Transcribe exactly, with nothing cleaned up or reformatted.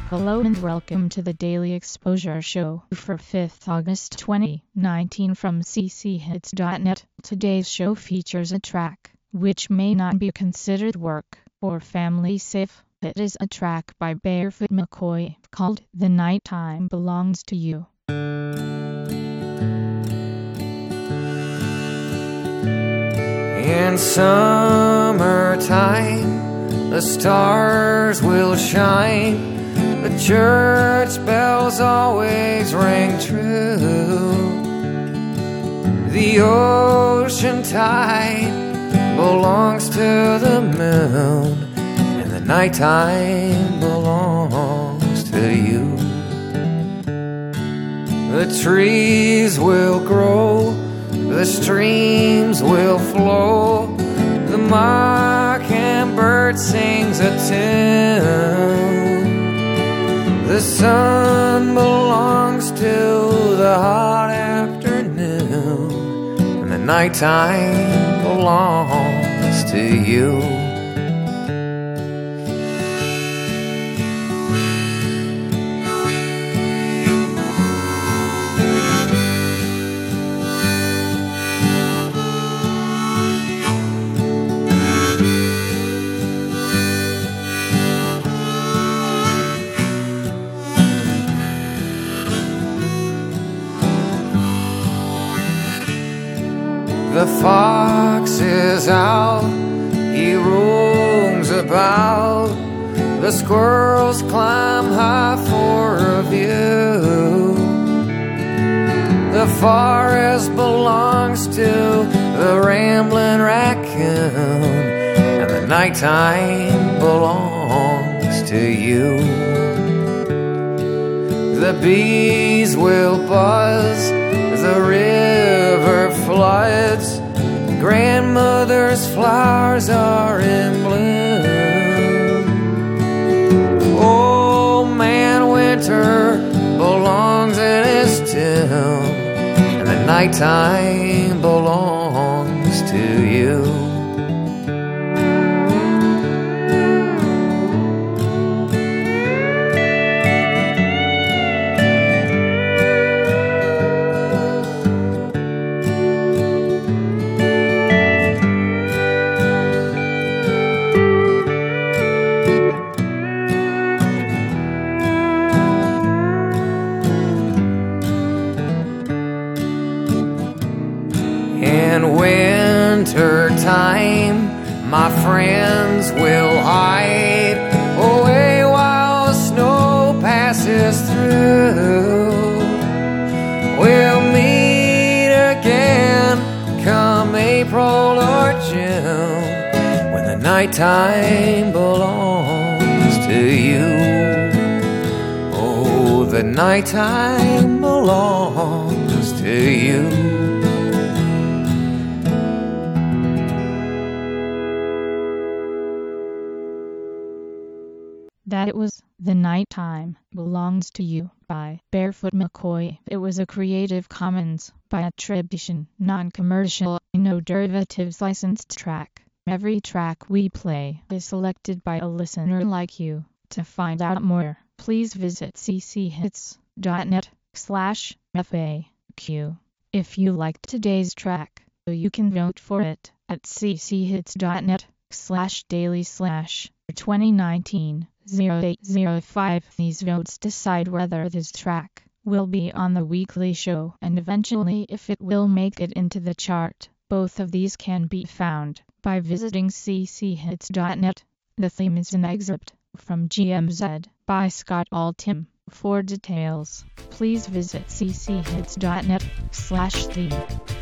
Hello and welcome to the Daily Exposure Show for fifth August twenty nineteen from c c hits dot net. Today's show features a track which may not be considered work or family safe. It is a track by Barefoot McCoy called The Nighttime Belongs to You. In summertime, the stars will shine. The church bells always ring true. The ocean tide belongs to the moon, and the nighttime belongs to you. The trees will grow, the streams will flow, the mockingbird sings a tune. The sun belongs to the hot afternoon, and the nighttime belongs to you. The fox is out, he roams about. The squirrels climb high for a view. The forest belongs to the rambling raccoon, and the nighttime belongs to you. The bees will buzz, the river floods, grandmother's flowers are in bloom. Old man winter belongs in his tomb, and the nighttime belongs to you. In winter time, my friends will hide away while the snow passes through. We'll meet again come April or June, when the nighttime belongs to you. Oh, the nighttime belongs to you. That it was The Nighttime Belongs to You by Barefoot McCoy. It was a Creative Commons by attribution, non-commercial, no derivatives licensed track. Every track we play is selected by a listener like you. To find out more, please visit c c hits dot net slash F A Q. If you liked today's track, you can vote for it at c c hits dot net slash daily slash twenty nineteen oh eight oh five. These votes decide whether this track will be on the weekly show and eventually if it will make it into the chart. Both of these can be found by visiting c c hits dot net. The theme is an excerpt from G M Z by Scott Altham. For details, please visit c c hits dot net slash theme.